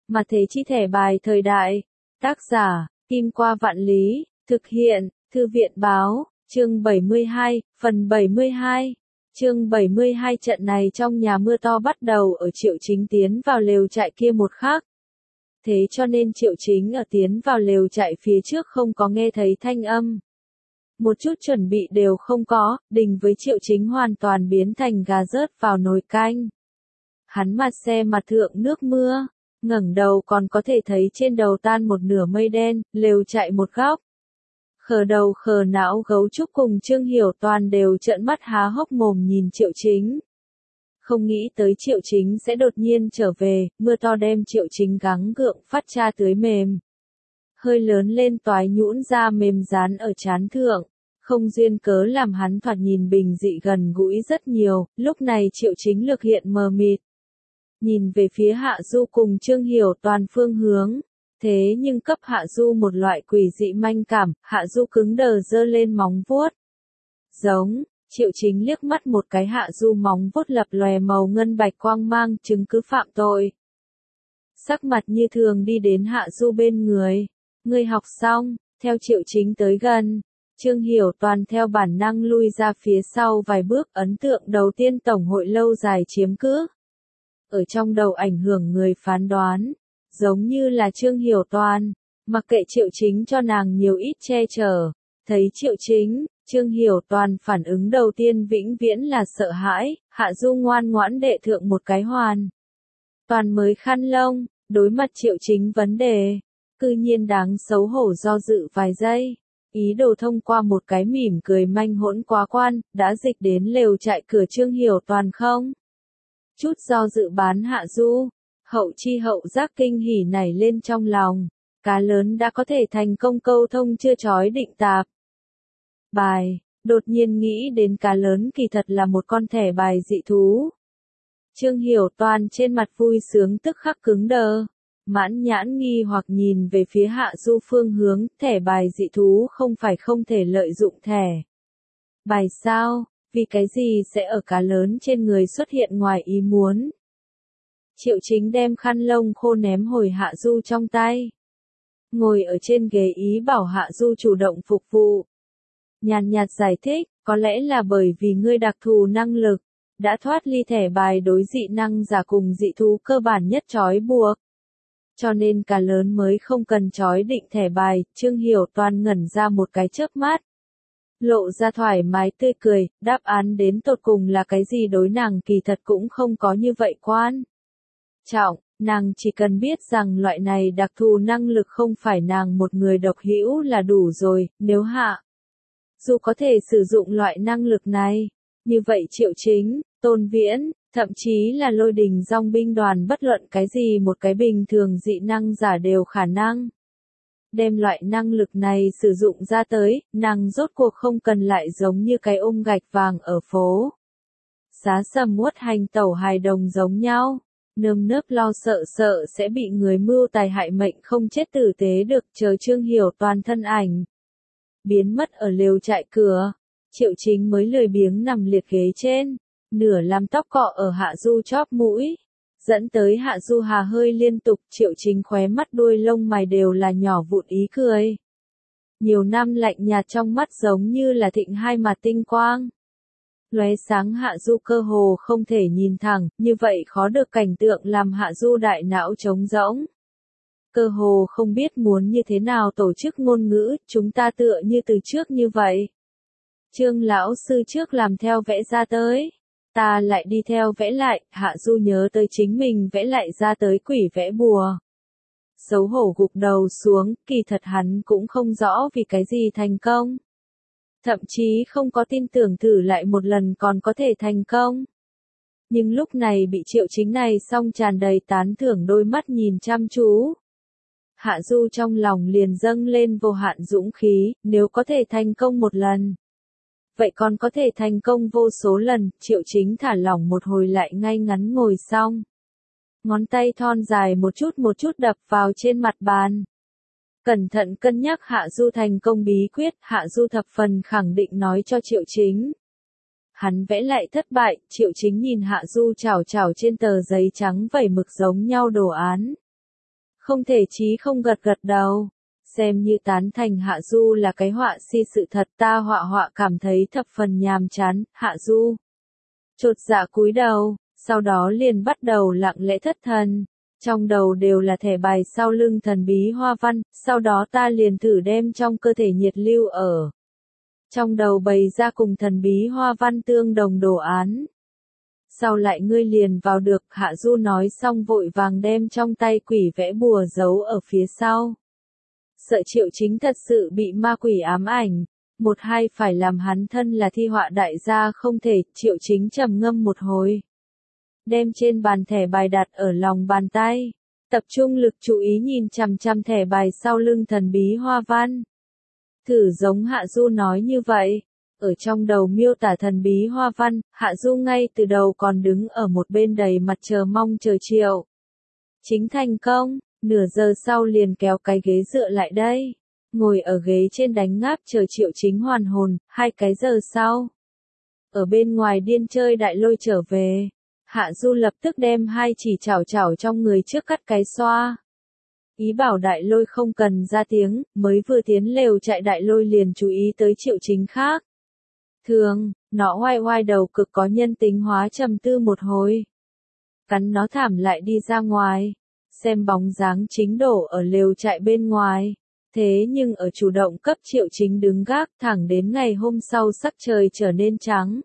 Mà thế chi thẻ bài thời đại. Tác giả, Kim Qua Vạn Lý, thực hiện, Thư viện Báo, chương 72, phần 72. Chương 72 trận này trong nhà mưa to bắt đầu ở Triệu Chính tiến vào lều trại kia một khắc. Thế cho nên Triệu Chính ở tiến vào lều trại phía trước không có nghe thấy thanh âm. Một chút chuẩn bị đều không có, Đình với Triệu Chính hoàn toàn biến thành gà rớt vào nồi canh. Hắn mặt xe mặt thượng nước mưa, ngẩng đầu còn có thể thấy trên đầu tan một nửa mây đen, lều trại một góc. Khờ đầu khờ não Gấu Trúc cùng Trương Hiểu Toàn đều trợn mắt há hốc mồm nhìn Triệu Chính. Không nghĩ tới Triệu Chính sẽ đột nhiên trở về, mưa to đem Triệu Chính gắng gượng phát cha tưới mềm. Hơi lớn lên toái nhũn ra mềm dán ở trán thượng, không duyên cớ làm hắn thoạt nhìn bình dị gần gũi rất nhiều, lúc này Triệu Chính lực hiện mờ mịt. Nhìn về phía Hạ Du cùng Trương Hiểu Toàn phương hướng. Thế nhưng cấp Hạ Du một loại quỷ dị manh cảm, Hạ Du cứng đờ giơ lên móng vuốt. Giống, Triệu Chính liếc mắt một cái Hạ Du móng vuốt lập lòe màu ngân bạch quang mang, chứng cứ phạm tội. Sắc mặt như thường đi đến Hạ Du bên người. Ngươi học xong, theo Triệu Chính tới gần. Trương Hiểu Toàn theo bản năng lui ra phía sau vài bước, ấn tượng đầu tiên tổng hội lâu dài chiếm cứ. Ở trong đầu ảnh hưởng người phán đoán. Giống như là Trương Hiểu Toàn, mặc kệ Triệu Chính cho nàng nhiều ít che chở, thấy Triệu Chính, Trương Hiểu Toàn phản ứng đầu tiên vĩnh viễn là sợ hãi, Hạ Du ngoan ngoãn đệ thượng một cái hoàn. Toàn mới khăn lông, đối mặt Triệu Chính vấn đề, cư nhiên đáng xấu hổ do dự vài giây, ý đồ thông qua một cái mỉm cười manh hỗn quá quan, đã dịch đến lều trại cửa Trương Hiểu Toàn không? Chút do dự bán Hạ Du. Hậu chi hậu giác kinh hỉ nảy lên trong lòng, cá lớn đã có thể thành công câu thông chưa chói định tạp. Bài, đột nhiên nghĩ đến cá lớn kỳ thật là một con thẻ bài dị thú. Trương Hiểu Toàn trên mặt vui sướng tức khắc cứng đờ, mãn nhãn nghi hoặc nhìn về phía Hạ Du phương hướng, thẻ bài dị thú không phải không thể lợi dụng thẻ bài sao, vì cái gì sẽ ở cá lớn trên người xuất hiện ngoài ý muốn. Triệu Chính đem khăn lông khô ném hồi Hạ Du trong tay. Ngồi ở trên ghế ý bảo Hạ Du chủ động phục vụ. Nhàn nhạt giải thích, có lẽ là bởi vì ngươi đặc thù năng lực, đã thoát ly thẻ bài đối dị năng giả cùng dị thú cơ bản nhất trói buộc. Cho nên cá lớn mới không cần trói định thẻ bài, Trương Hiểu Toàn ngẩn ra một cái chớp mắt. Lộ ra thoải mái tươi cười, đáp án đến tột cùng là cái gì đối nàng kỳ thật cũng không có như vậy quan trọng, nàng chỉ cần biết rằng loại này đặc thù năng lực không phải nàng một người độc hữu là đủ rồi, nếu Hạ Du có thể sử dụng loại năng lực này, như vậy Triệu Chính, Tôn Viễn, thậm chí là Lôi Đình Dòng binh đoàn bất luận cái gì một cái bình thường dị năng giả đều khả năng. Đem loại năng lực này sử dụng ra tới, nàng rốt cuộc không cần lại giống như cái ôm gạch vàng ở phố Xá sầm uất hành tẩu hài đồng giống nhau. Nơm nớp lo sợ sẽ bị người mưu tài hại mệnh không chết tử tế được, chờ Trương Hiểu Toàn thân ảnh biến mất ở lều trại cửa, Triệu Chính mới lười biếng nằm liệt ghế trên, nửa làm tóc cọ ở Hạ Du chóp mũi, dẫn tới Hạ Du hà hơi liên tục, Triệu Chính khóe mắt đuôi lông mày đều là nhỏ vụn ý cười. Nhiều năm lạnh nhạt trong mắt giống như là thịnh hai mặt tinh quang. Lóe sáng Hạ Du cơ hồ không thể nhìn thẳng, như vậy khó được cảnh tượng làm Hạ Du đại não trống rỗng. Cơ hồ không biết muốn như thế nào tổ chức ngôn ngữ, chúng ta tựa như từ trước như vậy. Trương lão sư trước làm theo vẽ ra tới, ta lại đi theo vẽ lại, Hạ Du nhớ tới chính mình vẽ lại ra tới quỷ vẽ bùa. Xấu hổ gục đầu xuống, kỳ thật hắn cũng không rõ vì cái gì thành công. Thậm chí không có tin tưởng thử lại một lần còn có thể thành công. Nhưng lúc này bị Triệu Chính này xong tràn đầy tán thưởng đôi mắt nhìn chăm chú. Hạ Du trong lòng liền dâng lên vô hạn dũng khí, nếu có thể thành công một lần. Vậy còn có thể thành công vô số lần, Triệu Chính thả lỏng một hồi lại ngay ngắn ngồi xong. Ngón tay thon dài một chút đập vào trên mặt bàn. Cẩn thận cân nhắc Hạ Du thành công bí quyết, Hạ Du thập phần khẳng định nói cho Triệu Chính. Hắn vẽ lại thất bại, Triệu Chính nhìn Hạ Du chảo trên tờ giấy trắng vẩy mực giống nhau đồ án. không thể chí không gật gật đầu. Xem như tán thành Hạ Du là cái họa si sự thật, ta họa cảm thấy thập phần nhàm chán. Hạ Du chột dạ cúi đầu, sau đó liền bắt đầu lặng lẽ thất thần. Trong đầu đều là thẻ bài sau lưng thần bí hoa văn, sau đó ta liền thử đem trong cơ thể nhiệt lưu ở trong đầu bày ra cùng thần bí hoa văn tương đồng đồ án. Sau lại ngươi liền vào được, Hạ Du nói xong vội vàng đem trong tay quỷ vẽ bùa giấu ở phía sau. Sợ Triệu Chính thật sự bị ma quỷ ám ảnh, một hai phải làm hắn thân là thi họa đại gia không thể. Triệu Chính trầm ngâm một hồi, đem trên bàn thẻ bài đặt ở lòng bàn tay, tập trung lực chú ý nhìn chằm chằm thẻ bài sau lưng thần bí hoa văn. Thử giống Hạ Du nói như vậy, ở trong đầu miêu tả thần bí hoa văn, Hạ Du ngay từ đầu còn đứng ở một bên đầy mặt chờ mong chờ Triệu Chính thành công, nửa giờ sau liền kéo cái ghế dựa lại đây, ngồi ở ghế trên đánh ngáp chờ Triệu Chính hoàn hồn. 2 cái giờ sau, ở bên ngoài điên chơi đại lôi trở về, Hạ Du lập tức đem 2 chỉ chảo chảo trong người trước cắt cái xoa. Ý bảo đại lôi không cần ra tiếng, mới vừa tiến lều chạy đại lôi liền chú ý tới Triệu Chính khác thường, nó oai oai đầu cực có nhân tính hóa trầm tư một hồi. Cắn nó thảm lại đi ra ngoài, xem bóng dáng Chính đổ ở lều chạy bên ngoài. Thế nhưng ở chủ động cấp Triệu Chính đứng gác thẳng đến ngày hôm sau sắc trời trở nên trắng.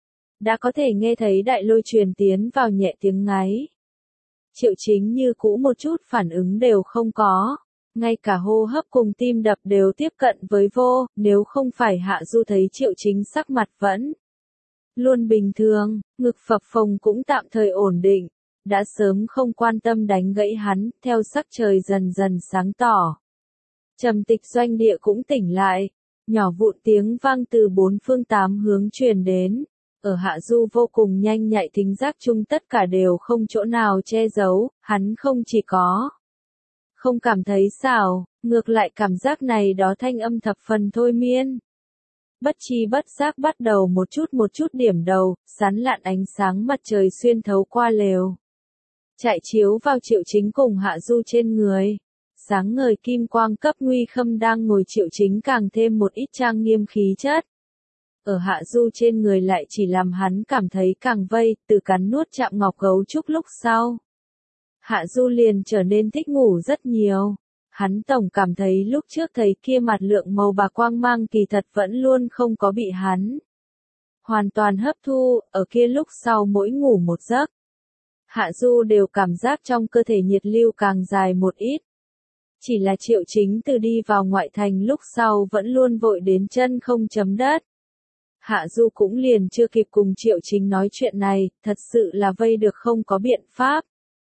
Đã có thể nghe thấy đại lôi truyền tiến vào nhẹ tiếng ngáy. Triệu Chính như cũ một chút phản ứng đều không có, ngay cả hô hấp cùng tim đập đều tiếp cận với vô, nếu không phải Hạ Du thấy Triệu Chính sắc mặt vẫn luôn bình thường, ngực phập phồng cũng tạm thời ổn định, đã sớm không quan tâm đánh gãy hắn. Theo sắc trời dần dần sáng tỏ, trầm tịch doanh địa cũng tỉnh lại, nhỏ vụn tiếng vang từ 4 phương 8 hướng truyền đến. Ở Hạ Du vô cùng nhanh nhạy thính giác chung tất cả đều không chỗ nào che giấu, hắn không chỉ có không cảm thấy xảo, ngược lại cảm giác này đó thanh âm thập phần thôi miên. Bất chi bất giác bắt đầu một chút điểm đầu, sán lạn ánh sáng mặt trời xuyên thấu qua lều, chạy chiếu vào Triệu Chính cùng Hạ Du trên người. Sáng ngời kim quang cấp nguy khâm đang ngồi Triệu Chính càng thêm một ít trang nghiêm khí chất. Ở Hạ Du trên người lại chỉ làm hắn cảm thấy càng vây, từ cắn nuốt chạm ngọc gấu trúc lúc sau. Hạ Du liền trở nên thích ngủ rất nhiều. Hắn tổng cảm thấy lúc trước thấy kia mặt lượng màu bạc quang mang kỳ thật vẫn luôn không có bị hắn hoàn toàn hấp thu, ở kia lúc sau mỗi ngủ một giấc. Hạ Du đều cảm giác trong cơ thể nhiệt lưu càng dài một ít. Chỉ là Triệu Chính từ đi vào ngoại thành lúc sau vẫn luôn vội đến chân không chấm đất. Hạ Du cũng liền chưa kịp cùng Triệu Chính nói chuyện này, thật sự là vây được không có biện pháp.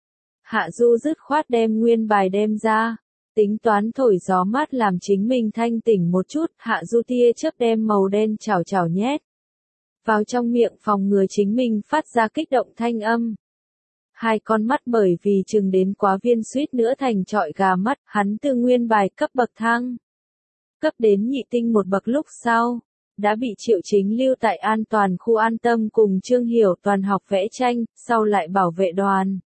Hạ Du dứt khoát đem nguyên bài đem ra, tính toán thổi gió mát làm chính mình thanh tỉnh một chút. Hạ Du tia chớp đem màu đen chảo chảo nhét vào trong miệng phòng ngừa chính mình phát ra kích động thanh âm. 2 con mắt bởi vì chừng đến quá viên suýt nữa thành trọi gà mắt, hắn từ nguyên bài cấp bậc thang cấp đến nhị tinh một bậc lúc sau, đã bị Triệu Chính lưu tại an toàn khu an tâm cùng Trương Hiểu Toàn học vẽ tranh, sau lại bảo vệ đoàn.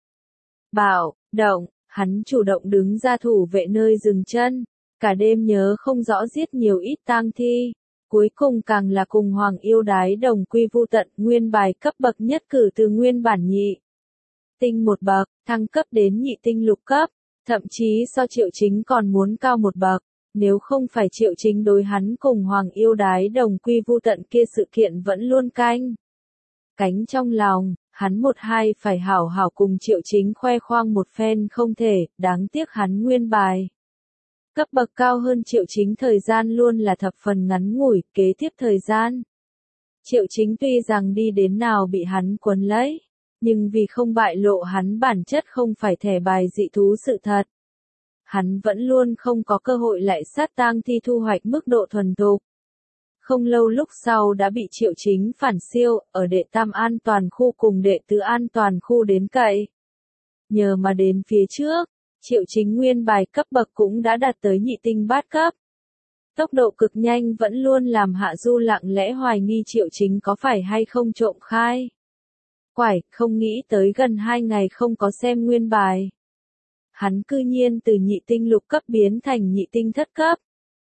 Bảo động, hắn chủ động đứng ra thủ vệ nơi dừng chân, cả đêm nhớ không rõ giết nhiều ít tang thi, cuối cùng càng là cùng Hoàng Yêu Đái đồng quy vu tận. Nguyên bài cấp bậc nhất cử từ nguyên bản nhị tinh một bậc, thăng cấp đến nhị tinh lục cấp, thậm chí so Triệu Chính còn muốn cao một bậc. Nếu không phải Triệu Chính đối hắn cùng Hoàng Yêu Đái đồng quy vu tận kia sự kiện vẫn luôn canh cánh trong lòng, hắn một hai phải hảo hảo cùng Triệu Chính khoe khoang một phen không thể. Đáng tiếc hắn nguyên bài cấp bậc cao hơn Triệu Chính thời gian luôn là thập phần ngắn ngủi. Kế tiếp thời gian, Triệu Chính tuy rằng đi đến nào bị hắn quấn lấy, nhưng vì không bại lộ hắn bản chất không phải thẻ bài dị thú sự thật, hắn vẫn luôn không có cơ hội lại sát tang thi thu hoạch mức độ thuần thục. Không lâu lúc sau đã bị Triệu Chính phản siêu, ở đệ tam an toàn khu cùng đệ tứ an toàn khu đến cậy. Nhờ mà đến phía trước, Triệu Chính nguyên bài cấp bậc cũng đã đạt tới nhị tinh bát cấp. Tốc độ cực nhanh vẫn luôn làm Hạ Du lặng lẽ hoài nghi Triệu Chính có phải hay không trộm khai quải, không nghĩ tới gần 2 ngày không có xem nguyên bài. hắn cư nhiên từ nhị tinh lục cấp biến thành nhị tinh thất cấp.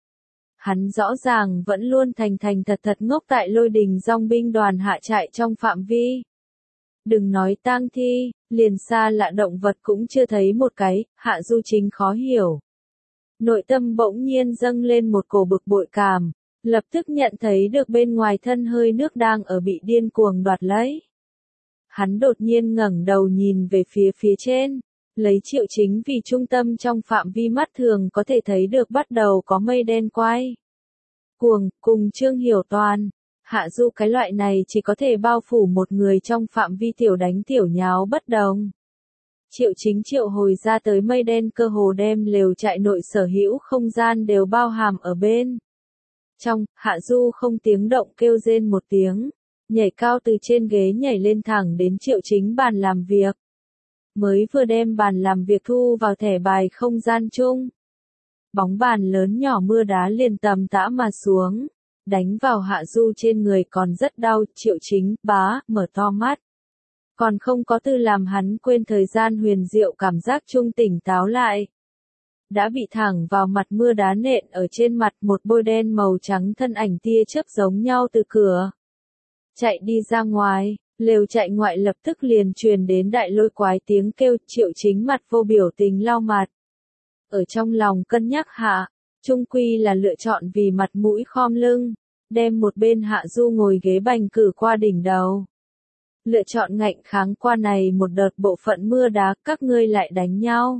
Hắn rõ ràng vẫn luôn thành thành thật thật ngốc tại Lôi Đình dòng binh đoàn hạ trại trong phạm vi. Đừng nói tang thi, liền xa lạ động vật cũng chưa thấy một cái, Hạ Du Chính khó hiểu. Nội tâm bỗng nhiên dâng lên một cổ bực bội cảm, lập tức nhận thấy được bên ngoài thân hơi nước đang ở bị điên cuồng đoạt lấy. Hắn đột nhiên ngẩng đầu nhìn về phía trên, lấy Triệu Chính vì trung tâm trong phạm vi mắt thường có thể thấy được bắt đầu có mây đen quay cuồng, cùng Trương Hiểu Toàn. Hạ Du cái loại này chỉ có thể bao phủ một người trong phạm vi tiểu đánh tiểu nháo bất đồng. Triệu Chính triệu hồi ra tới mây đen cơ hồ đem lều trại nội sở hữu không gian đều bao hàm ở bên. Trong, Hạ Du không tiếng động kêu rên một tiếng, nhảy cao từ trên ghế nhảy lên thẳng đến Triệu Chính bàn làm việc. Mới vừa đem bàn làm việc thu vào thẻ bài không gian chung. Bóng bàn lớn nhỏ mưa đá liền tầm tã mà xuống, đánh vào Hạ Du trên người còn rất đau. Triệu Chính, mở to mắt. Còn không có tư làm hắn quên thời gian huyền diệu cảm giác trung tỉnh táo lại. Đã bị thẳng vào mặt mưa đá nện ở trên mặt, một bôi đen màu trắng thân ảnh tia chớp giống nhau từ cửa chạy đi ra ngoài, lều chạy ngoại lập tức liền truyền đến đại lôi quái tiếng kêu. Triệu Chính mặt vô biểu tình lau mặt. Ở trong lòng cân nhắc hạ, chung quy là lựa chọn vì mặt mũi khom lưng, đem một bên Hạ Du ngồi ghế bành cử qua đỉnh đầu. Lựa chọn ngạnh kháng qua này một đợt bộ phận mưa đá, các ngươi lại đánh nhau.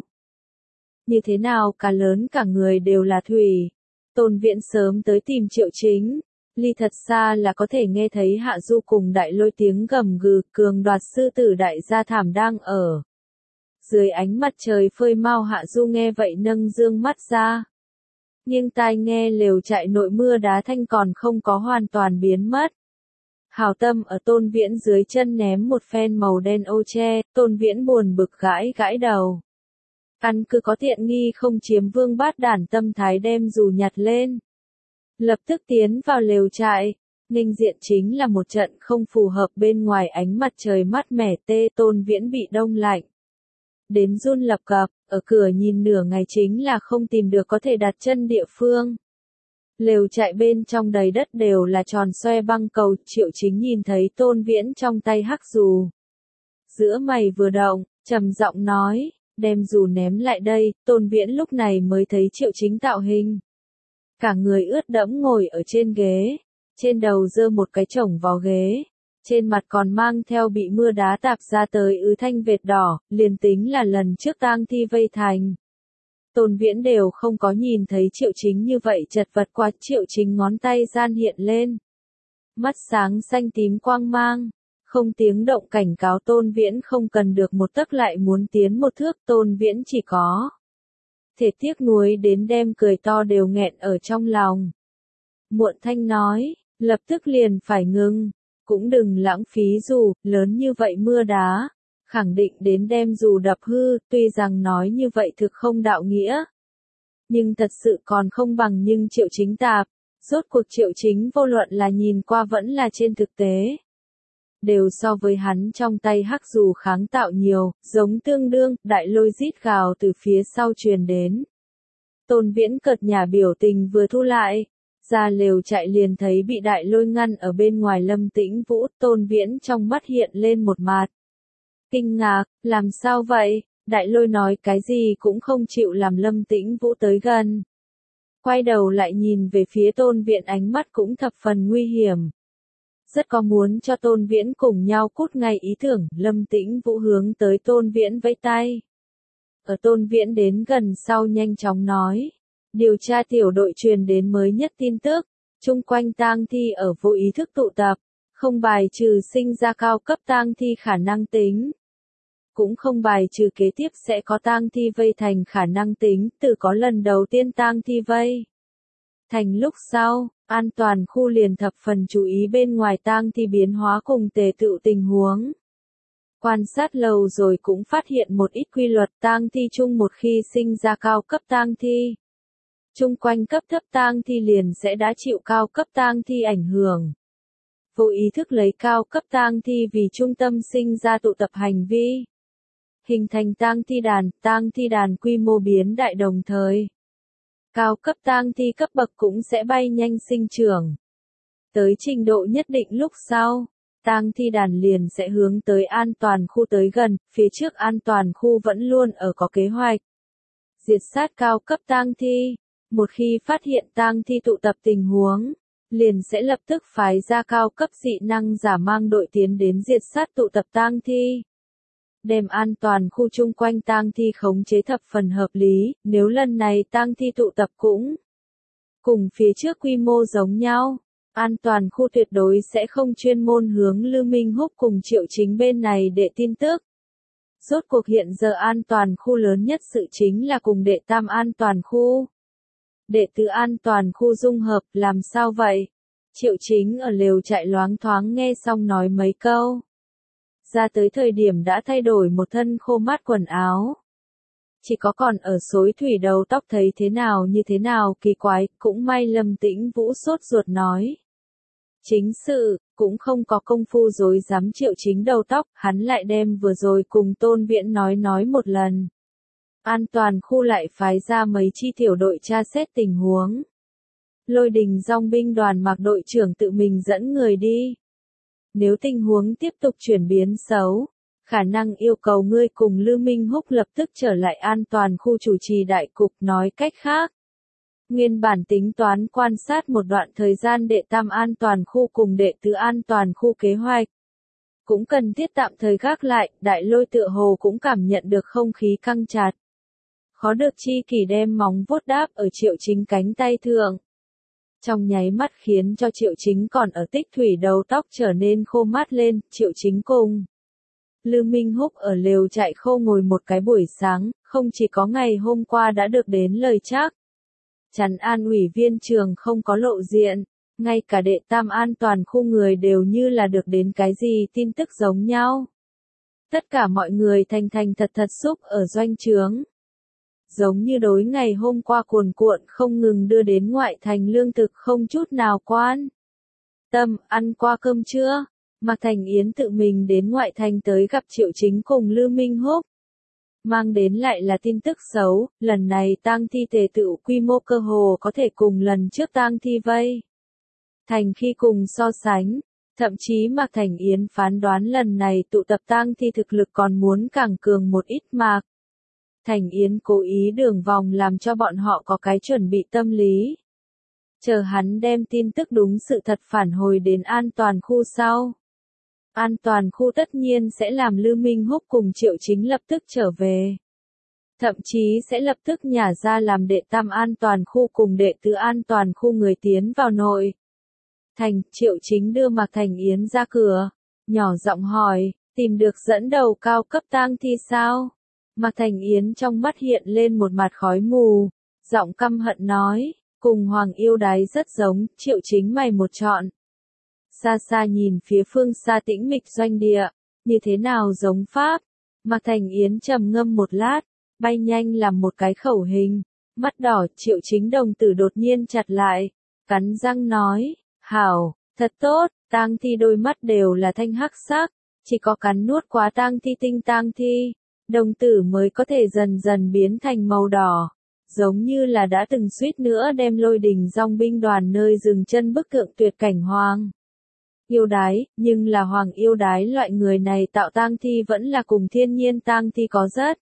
Như thế nào cả lớn cả người đều là thủy. Tôn Viễn sớm tới tìm Triệu Chính, ly thật xa là có thể nghe thấy Hạ Du cùng đại lôi tiếng gầm gừ, cường đoạt sư tử đại gia thảm đang ở. Dưới ánh mặt trời phơi mau, Hạ Du nghe vậy nâng dương mắt ra. Nghiêng tai nghe lều trại nội mưa đá thanh còn không có hoàn toàn biến mất. Hào tâm ở Tôn Viễn dưới chân ném một phen màu đen ô che, Tôn Viễn buồn bực gãi đầu. Căn cứ có tiện nghi không chiếm vương bát đản tâm thái đem dù nhặt lên. Lập tức tiến vào lều trại, nghênh diện chính là một trận không phù hợp. Bên ngoài ánh mặt trời mát mẻ, Tôn Viễn bị đông lạnh đến run lập cập, ở cửa nhìn nửa ngày chính là không tìm được có thể đặt chân địa phương. Lều trại bên trong đầy đất đều là tròn xoe băng cầu. Triệu Chính nhìn thấy Tôn Viễn trong tay hắc dù, giữa mày vừa động, trầm giọng nói, đem dù ném lại đây. Tôn Viễn lúc này mới thấy Triệu Chính tạo hình. Cả người ướt đẫm ngồi ở trên ghế, trên đầu giơ một cái chổng vào ghế, trên mặt còn mang theo bị mưa đá tạp ra tới thanh vệt đỏ, liền tính là lần trước tang thi vây thành. Tôn Viễn đều không có nhìn thấy Triệu Chính như vậy chật vật qua. Triệu Chính ngón tay gian hiện lên, mắt sáng xanh tím quang mang, không tiếng động cảnh cáo Tôn Viễn không cần được một tấc lại muốn tiến một thước. Tôn Viễn chỉ có thể tiếc nuối đến đem cười to đều nghẹn ở trong lòng. Muộn thanh nói, lập tức liền phải ngừng, cũng đừng lãng phí dù, lớn như vậy mưa đá, khẳng định đến đem dù đập hư. Tuy rằng nói như vậy thực không đạo nghĩa, nhưng thật sự còn không bằng nhưng Triệu Chính tạp. Rốt cuộc Triệu Chính vô luận là nhìn qua vẫn là trên thực tế, đều so với hắn trong tay hắc dù kháng tạo nhiều, giống tương đương. Đại lôi rít gào từ phía sau truyền đến. Tôn Viễn cợt nhả biểu tình vừa thu lại, ra lều chạy liền thấy bị đại lôi ngăn ở bên ngoài Lâm Tĩnh Vũ. Tôn Viễn trong mắt hiện lên một mạt kinh ngạc, làm sao vậy? Đại lôi nói cái gì cũng không chịu làm Lâm Tĩnh Vũ tới gần. Quay đầu lại nhìn về phía Tôn Viễn, ánh mắt cũng thập phần nguy hiểm. Rất có muốn cho Tôn Viễn cùng nhau cút ngay ý tưởng. Lâm Tĩnh Vũ hướng tới Tôn Viễn vẫy tay. Ở Tôn Viễn đến gần sau nhanh chóng nói. Điều tra tiểu đội truyền đến mới nhất tin tức. Chung quanh tang thi ở vô ý thức tụ tập. Không bài trừ sinh ra cao cấp tang thi khả năng tính. Cũng không bài trừ kế tiếp sẽ có tang thi vây thành khả năng tính. Từ có lần đầu tiên tang thi vây thành lúc sau, an toàn khu liền thập phần chú ý bên ngoài tang thi biến hóa cùng tề tựu tình huống. Quan sát lâu rồi cũng phát hiện một ít quy luật. Tang thi chung một khi sinh ra cao cấp tang thi, chung quanh cấp thấp tang thi liền sẽ đã chịu cao cấp tang thi ảnh hưởng. Vô ý thức lấy cao cấp tang thi vì trung tâm sinh ra tụ tập hành vi. hình thành tang thi đàn quy mô biến đại đồng thời. Cao cấp tang thi cấp bậc cũng sẽ bay nhanh sinh trưởng. Tới trình độ nhất định lúc sau, tang thi đàn liền sẽ hướng tới an toàn khu tới gần, phía trước an toàn khu vẫn luôn ở có kế hoạch. Diệt sát cao cấp tang thi, một khi phát hiện tang thi tụ tập tình huống, liền sẽ lập tức phái ra cao cấp dị năng giả mang đội tiến đến diệt sát tụ tập tang thi. Đem an toàn khu chung quanh tang thi khống chế thập phần hợp lý, nếu lần này tang thi tụ tập cũng cùng phía trước quy mô giống nhau, an toàn khu tuyệt đối sẽ không chuyên môn hướng Lưu Minh Húc cùng Triệu Chính bên này để tin tức. Rốt cuộc hiện giờ an toàn khu lớn nhất sự chính là cùng đệ tam an toàn khu. Đệ tứ an toàn khu dung hợp, làm sao vậy? Triệu Chính ở lều trại loáng thoáng nghe xong nói mấy câu. Ra tới thời điểm đã thay đổi một thân khô mát quần áo. Chỉ có còn ở xối thủy đầu tóc thấy thế nào như thế nào kỳ quái, cũng may Lâm Tĩnh Vũ sốt ruột nói. Chính sự, cũng không có công phu dối dám Triệu Chính đầu tóc, hắn lại đem vừa rồi cùng Tôn Viễn nói một lần. An toàn khu lại phái ra mấy chi tiểu đội tra xét tình huống. Lôi Đình dòng binh đoàn Mạc đội trưởng tự mình dẫn người đi. Nếu tình huống tiếp tục chuyển biến xấu, khả năng yêu cầu ngươi cùng Lưu Minh Húc lập tức trở lại an toàn khu chủ trì đại cục, nói cách khác. Nguyên bản tính toán quan sát một đoạn thời gian đệ tam an toàn khu cùng đệ tứ an toàn khu kế hoạch. Cũng cần thiết tạm thời gác lại, Đại Lôi tựa hồ cũng cảm nhận được không khí căng chặt. Khó được chi kỷ đem móng vuốt đáp ở Triệu Chính cánh tay thượng. Trong nháy mắt khiến cho Triệu Chính còn ở tích thủy đầu tóc trở nên khô mát lên, Triệu Chính cùng. Lưu Minh Húc ở lều trại khô ngồi một cái buổi sáng, không chỉ có ngày hôm qua đã được đến lời chắc. Trấn An ủy viên trường không có lộ diện, ngay cả đệ tam an toàn khu người đều như là được đến cái gì tin tức giống nhau. Tất cả mọi người thành thật xúc ở doanh trướng. Giống như đối ngày hôm qua cuồn cuộn không ngừng đưa đến ngoại thành lương thực không chút nào quan. Tâm, ăn qua cơm chưa? Mạc Thành Yến tự mình đến ngoại thành tới gặp Triệu Chính cùng Lưu Minh Húc. Mang đến lại là tin tức xấu, lần này tang thi tề tựu quy mô cơ hồ có thể cùng lần trước tang thi vây. Thành khi cùng so sánh, thậm chí Mạc Thành Yến phán đoán lần này tụ tập tang thi thực lực còn muốn càng cường một ít Mạc Thành Yến cố ý đường vòng làm cho bọn họ có cái chuẩn bị tâm lý. Chờ hắn đem tin tức đúng sự thật phản hồi đến an toàn khu sau. An toàn khu tất nhiên sẽ làm Lưu Minh Húc cùng Triệu Chính lập tức trở về. Thậm chí sẽ lập tức nhả ra làm đệ tam an toàn khu cùng đệ tứ an toàn khu người tiến vào nội. Thành, Triệu Chính đưa Mạc Thành Yến ra cửa, nhỏ giọng hỏi, tìm được dẫn đầu cao cấp tang thi sao? Mạc Thành Yến trong mắt hiện lên một mặt khói mù, giọng căm hận nói, cùng Hoàng Yêu Đái rất giống, Triệu Chính mày một chọn. Xa xa nhìn phía phương xa tĩnh mịch doanh địa, như thế nào giống Pháp? Mạc Thành Yến trầm ngâm một lát, bay nhanh làm một cái khẩu hình, mắt đỏ Triệu Chính đồng tử đột nhiên chặt lại, cắn răng nói, hảo, thật tốt, tang thi đôi mắt đều là thanh hắc sắc, chỉ có cắn nuốt quá tang thi tinh tang thi, đồng tử mới có thể dần dần biến thành màu đỏ. Giống như là đã từng suýt nữa đem Lôi Đình dòng binh đoàn nơi dừng chân bức tượng tuyệt cảnh Hoàng Yêu Đái, nhưng là Hoàng Yêu Đái loại người này tạo tang thi vẫn là cùng thiên nhiên tang thi có rất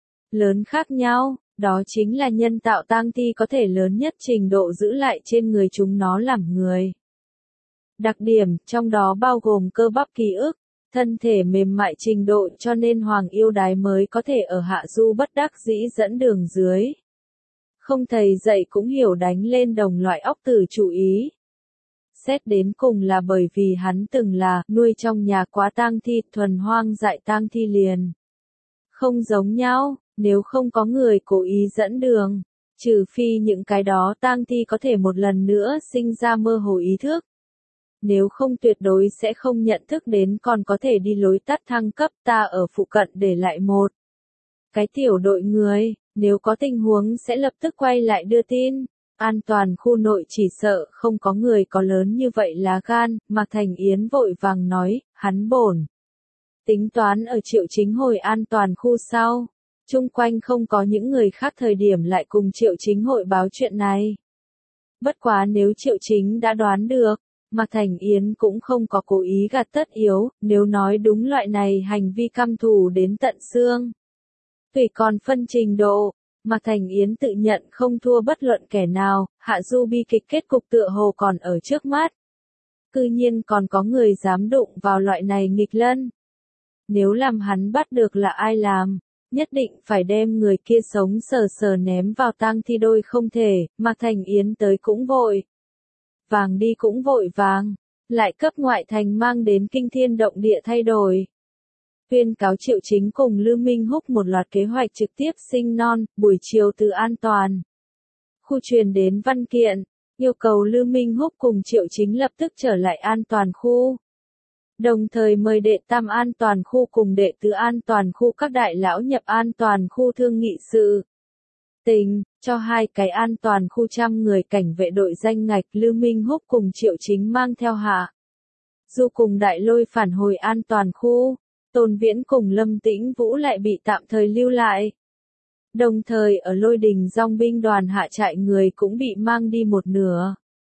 lớn khác nhau, đó chính là nhân tạo tang thi có thể lớn nhất trình độ giữ lại trên người chúng nó làm người. Đặc điểm, trong đó bao gồm cơ bắp ký ức, thân thể mềm mại trình độ cho nên Hoàng Yêu Đái mới có thể ở hạ du bất đắc dĩ dẫn đường dưới. Không thầy dạy cũng hiểu đánh lên đồng loại óc tử chủ ý. Xét đến cùng là bởi vì hắn từng là nuôi trong nhà quá tang thi, thuần hoang dại tang thi liền. Không giống nhau, nếu không có người cố ý dẫn đường, trừ phi những cái đó tang thi có thể một lần nữa sinh ra mơ hồ ý thức. Nếu không tuyệt đối sẽ không nhận thức đến còn có thể đi lối tắt thăng cấp, ta ở phụ cận để lại một cái tiểu đội người, nếu có tình huống sẽ lập tức quay lại đưa tin. An toàn khu nội chỉ sợ không có người có lớn như vậy lá gan, Mạc Thành Yến vội vàng nói, hắn bổn Tính toán ở Triệu Chính hồi an toàn khu sau. Chung quanh không có những người khác thời điểm lại cùng Triệu Chính hội báo chuyện này. Bất quá nếu Triệu Chính đã đoán được, Mạc Thành Yến cũng không có cố ý gạt tất yếu, nếu nói đúng loại này hành vi căm thù đến tận xương. Tùy còn phân trình độ, Mạc Thành Yến tự nhận không thua bất luận kẻ nào, hạ du bi kịch kết cục tựa hồ còn ở trước mắt. Cư nhiên còn có người dám đụng vào loại này nghịch lân. Nếu làm hắn bắt được là ai làm, nhất định phải đem người kia sống sờ sờ ném vào tang thi đôi không thể, Mạc Thành Yến tới cũng vội. Vàng đi cũng vội vàng, lại cấp ngoại thành mang đến kinh thiên động địa thay đổi. Tuyên cáo Triệu Chính cùng Lưu Minh Húc một loạt kế hoạch trực tiếp sinh non, buổi chiều từ an toàn. Khu truyền đến văn kiện, yêu cầu Lưu Minh Húc cùng Triệu Chính lập tức trở lại an toàn khu. Đồng thời mời đệ tam an toàn khu cùng đệ tứ an toàn khu các đại lão nhập an toàn khu thương nghị sự. Tình, cho hai cái an toàn khu 100 người cảnh vệ đội danh ngạch Lưu Minh Húc cùng Triệu Chính mang theo hạ. Du cùng đại lôi phản hồi an toàn khu, Tôn Viễn cùng Lâm Tĩnh Vũ lại bị tạm thời lưu lại. Đồng thời ở lôi đình dòng binh đoàn hạ trại người cũng bị mang đi một nửa.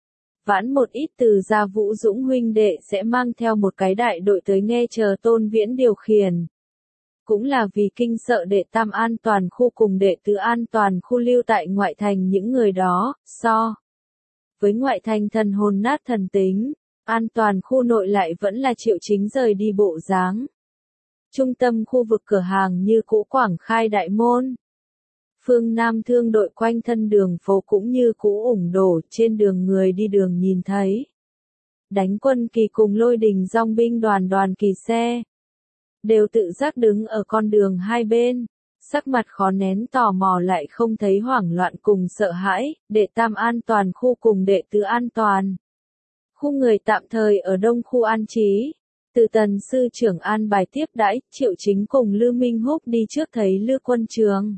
Vãn một ít từ gia Vũ Dũng huynh đệ sẽ mang theo một cái đại đội tới nghe chờ Tôn Viễn điều khiển. Cũng là vì kinh sợ đệ tam an toàn khu cùng đệ tứ an toàn khu lưu tại ngoại thành những người đó, so. Với ngoại thành thần hồn nát thần tính, an toàn khu nội lại vẫn là Triệu Chính rời đi bộ dáng. Trung tâm khu vực cửa hàng như cũ quảng khai đại môn. Phương Nam thương đội quanh thân đường phố cũng như cũ ủng đổ, trên đường người đi đường nhìn thấy. Đánh quân kỳ cùng lôi đình dòng binh đoàn kỳ xe. Đều tự giác đứng ở con đường hai bên, sắc mặt khó nén tò mò lại không thấy hoảng loạn cùng sợ hãi, đệ tam an toàn khu cùng đệ tứ an toàn. Khu người tạm thời ở đông khu an trí. Từ Tần sư trưởng an bài tiếp đãi, Triệu Chính cùng Lưu Minh Húc đi trước thấy Lưu Quân Trường.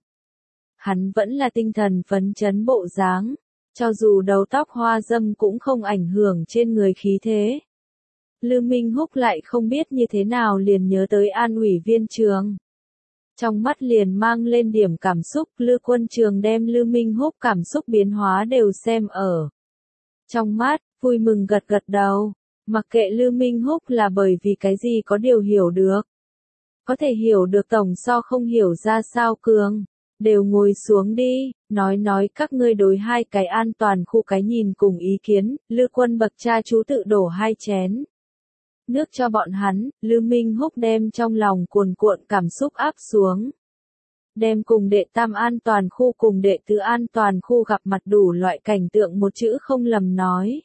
Hắn vẫn là tinh thần phấn chấn bộ dáng, cho dù đầu tóc hoa râm cũng không ảnh hưởng trên người khí thế. Lưu Minh Húc lại không biết như thế nào liền nhớ tới An ủy viên Trường. Trong mắt liền mang lên điểm cảm xúc, Lưu Quân Trường đem Lưu Minh Húc cảm xúc biến hóa đều xem ở. Trong mắt, vui mừng gật gật đầu. Mặc kệ Lưu Minh Húc là bởi vì cái gì có điều hiểu được. Có thể hiểu được tổng so không hiểu ra sao cường. Đều ngồi xuống đi, nói các ngươi đối hai cái an toàn khu cái nhìn cùng ý kiến, Lưu Quân bậc cha chú tự đổ 2 chén. Nước cho bọn hắn, Lưu Minh Húc đem trong lòng cuồn cuộn cảm xúc áp xuống. Đem cùng đệ tam an toàn khu cùng đệ tứ an toàn khu gặp mặt đủ loại cảnh tượng một chữ không lầm nói.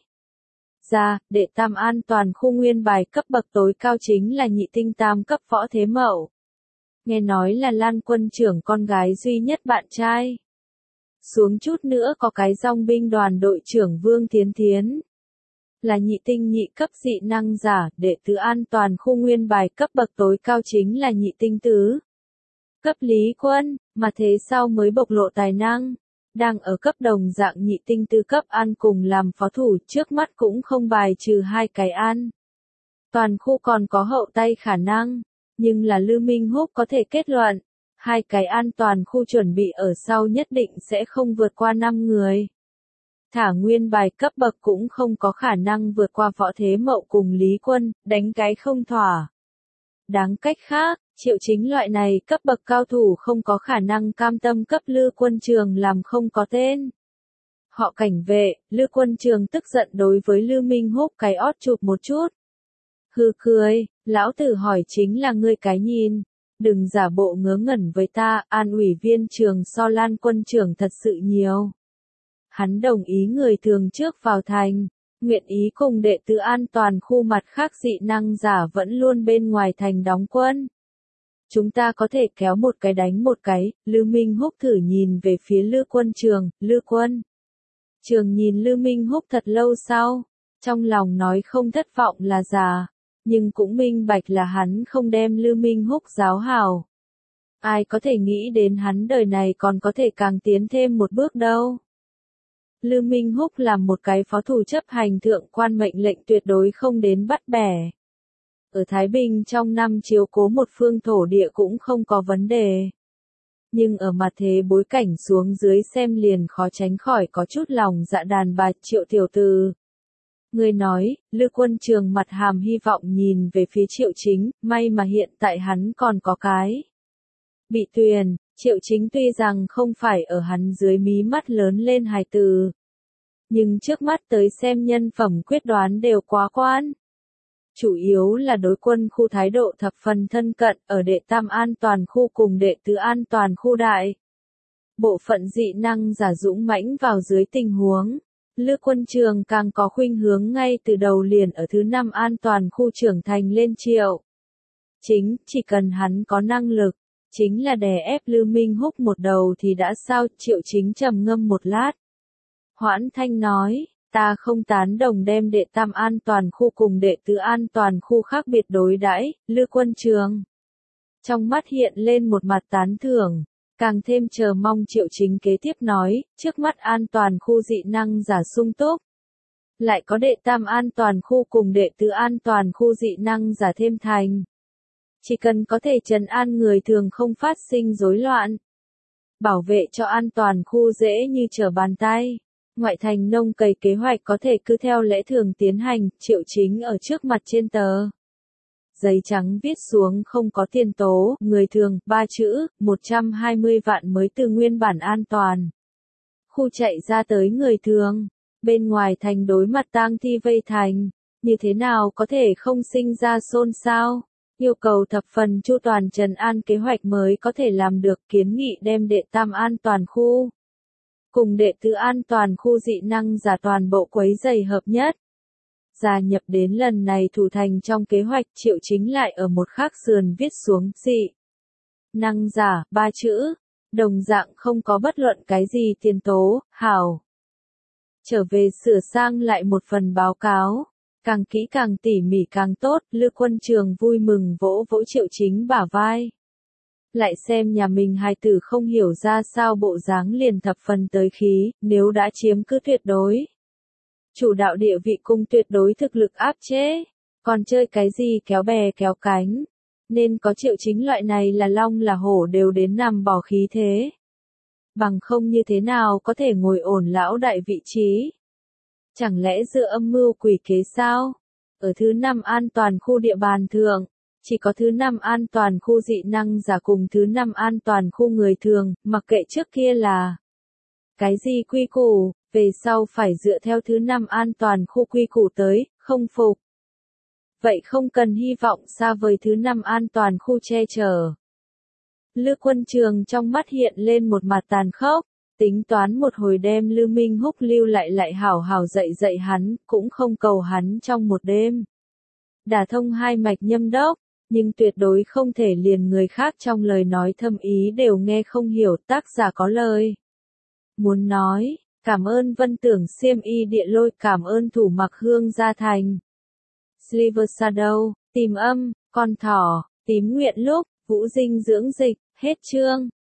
Ra, đệ tam an toàn khu nguyên bài cấp bậc tối cao chính là nhị tinh tam cấp võ thế mậu. Nghe nói là Lan quân trưởng con gái duy nhất bạn trai. Xuống chút nữa có cái dòng binh đoàn đội trưởng Vương Thiến Thiến. Là nhị tinh nhị cấp dị năng giả, đệ tứ an toàn khu nguyên bài cấp bậc tối cao chính là nhị tinh tứ. Cấp Lý Quân, mà thế sau mới bộc lộ tài năng. Đang ở cấp đồng dạng nhị tinh tư cấp an cùng làm phó thủ, trước mắt cũng không bài trừ 2 cái an. Toàn khu còn có hậu tay khả năng, nhưng là Lưu Minh Húc có thể kết luận, 2 cái an toàn khu chuẩn bị ở sau nhất định sẽ không vượt qua 5 người. Thả nguyên bài cấp bậc cũng không có khả năng vượt qua võ thế mậu cùng Lý Quân, đánh cái không thỏa. Đáng cách khác, Triệu Chính loại này cấp bậc cao thủ không có khả năng cam tâm cấp Lưu Quân Trường làm không có tên. Họ cảnh vệ, Lưu Quân Trường tức giận đối với Lưu Minh Húc cái ót chụp một chút. Hừ cười, lão tử hỏi chính là ngươi cái nhìn. Đừng giả bộ ngớ ngẩn với ta, An ủy viên Trường so Lan Quân Trường thật sự nhiều. Hắn đồng ý người thường trước vào thành. Nguyện ý cùng đệ tứ an toàn khu mặt khác dị năng giả vẫn luôn bên ngoài thành đóng quân. Chúng ta có thể kéo một cái đánh một cái, Lưu Minh Húc thử nhìn về phía Lưu Quân Trường, Lưu Quân. Trường nhìn Lưu Minh Húc thật lâu sau, trong lòng nói không thất vọng là già, nhưng cũng minh bạch là hắn không đem Lưu Minh Húc giáo hảo. Ai có thể nghĩ đến hắn đời này còn có thể càng tiến thêm một bước đâu. Lưu Minh Húc làm một cái phó thủ chấp hành thượng quan mệnh lệnh tuyệt đối không đến bắt bẻ. ở Thái Bình trong năm chiếu cố một phương thổ địa cũng không có vấn đề. Nhưng ở mặt thế bối cảnh xuống dưới xem liền khó tránh khỏi có chút lòng dạ đàn bà. Triệu tiểu thư. Người nói, Lư Quân Trường mặt hàm hy vọng nhìn về phía Triệu Chính, may mà hiện tại hắn còn có cái. Bị Tuyền, Triệu Chính tuy rằng không phải ở hắn dưới mí mắt lớn lên hài từ. Nhưng trước mắt tới xem nhân phẩm quyết đoán đều quá quan. Chủ yếu là đối quân khu thái độ thập phần thân cận ở đệ tam an toàn khu cùng đệ tứ an toàn khu đại. Bộ phận dị năng giả dũng mãnh vào dưới tình huống. Lư Quân Trường càng có khuynh hướng ngay từ đầu liền ở thứ 5 an toàn khu trưởng thành lên Triệu. Chính, chỉ cần hắn có năng lực, chính là đè ép Lư Minh Húc một đầu thì đã sao. Triệu Chính trầm ngâm một lát. Hoãn Thanh nói, ta không tán đồng đem đệ tam an toàn khu cùng đệ tứ an toàn khu khác biệt đối đãi. Lư Quân Trường trong mắt hiện lên một mặt tán thưởng, càng thêm chờ mong. Triệu Chính kế tiếp nói, trước mắt an toàn khu dị năng giả sung túc. Lại có đệ tam an toàn khu cùng đệ tứ an toàn khu dị năng giả thêm thành. Chỉ cần có thể trấn an người thường không phát sinh rối loạn. Bảo vệ cho an toàn khu dễ như trở bàn tay. Ngoại thành nông cày kế hoạch có thể cứ theo lẽ thường tiến hành. Triệu Chính ở trước mặt trên tờ giấy trắng viết xuống không có tiền tố, người thường, 3 chữ, 120 vạn mới từ nguyên bản an toàn. Khu chạy ra tới người thường, bên ngoài thành đối mặt tang thi vây thành, như thế nào có thể không sinh ra xôn xao, yêu cầu thập phần chu toàn trấn an kế hoạch mới có thể làm được. Kiến nghị đem đệ tam an toàn khu cùng đệ tứ an toàn khu dị năng giả toàn bộ quấy dày hợp nhất. Gia nhập đến lần này thủ thành trong kế hoạch. Triệu Chính lại ở một khác sườn viết xuống dị năng giả, 3 chữ, đồng dạng không có bất luận cái gì tiền tố. Hảo. Trở về sửa sang lại một phần báo cáo, càng kỹ càng tỉ mỉ càng tốt. Lư Quân Trường vui mừng vỗ vỗ Triệu Chính bả vai. Lại xem nhà mình hài tử không hiểu ra sao bộ dáng liền thập phần tới khí, nếu đã chiếm cứ tuyệt đối chủ đạo địa vị cùng tuyệt đối thực lực áp chế, còn chơi cái gì kéo bè kéo cánh. Nên có Triệu Chính loại này là long là hổ đều đến nằm bỏ khí thế. Bằng không như thế nào có thể ngồi ổn lão đại vị trí. Chẳng lẽ dựa âm mưu quỷ kế sao? Ở thứ 5 an toàn khu địa bàn thượng, chỉ có thứ 5 an toàn khu dị năng giả cùng thứ 5 an toàn khu người thường, mặc kệ trước kia là cái gì quy củ, về sau phải dựa theo thứ 5 an toàn khu quy củ tới, không phục. Vậy không cần hy vọng xa vời thứ 5 an toàn khu che chở. Lư Quân Trường trong mắt hiện lên một mặt tàn khốc, tính toán một hồi đem Lư Minh Húc lưu lại hảo hảo dạy hắn, cũng không cầu hắn trong một đêm đả thông 2 mạch nhâm đốc, nhưng tuyệt đối không thể liền người khác trong lời nói thâm ý đều nghe không hiểu. Tác giả có lời muốn nói, cảm ơn Vân Tưởng Xiêm Y Địa Lôi, cảm ơn Thủ Mặc Hương Gia Thành, Silver Shadow, tìm âm, con thỏ, tím nguyện lúc, Vũ Dinh dưỡng dịch, hết chương.